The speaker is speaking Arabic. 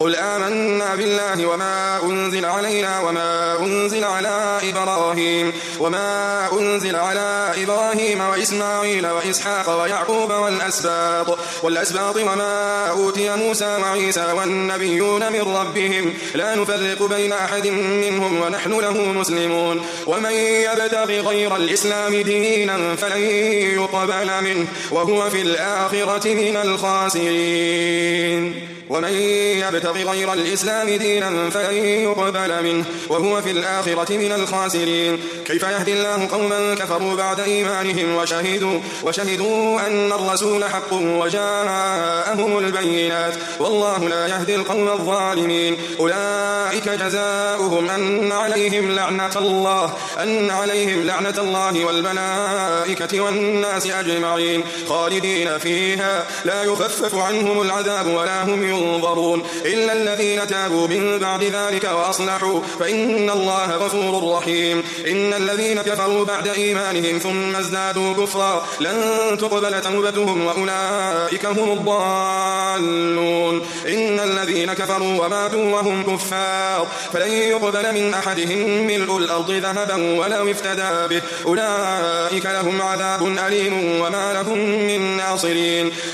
قل آمنا بالله وما أنزل علينا وما أنزل على إبراهيم وإسماعيل وإسحاق ويعقوب والأسباط وما أوتي موسى وعيسى والنبيون من ربهم لا نفرق بين أحد منهم ونحن له مسلمون ومن يبتغ غير الإسلام دينا فلن يقبل منه وهو في الآخرة من الخاسرين ومن يبتغ غير الإسلام دينا فلن يقبل منه وهو في الآخرة من الخاسرين كيف يهدي الله قوما كفروا بعد إيمانهم وشهدوا أن الرسول حق وجاءهم البينات والله لا يهدي القوم الظالمين أولئك جزاؤهم أن عليهم لعنة الله والملائكة والناس أجمعين خالدين فيها لا يخفف عنهم العذاب ولا هم ينظرون إلا الذين تابوا من بعد ذلك وأصلحوا فإن الله غفور رحيم إن الذين كفروا بعد إيمانهم ثم ازدادوا كفرا لن تقبل توبتهم وأولئك هم الضالون إن الذين كفروا وماتوا وهم كفار فلن يقبل من أحدهم ملء الأرض ذهبا ولو افتدى به أولئك لهم عذاب أليم وما لهم من ناصرين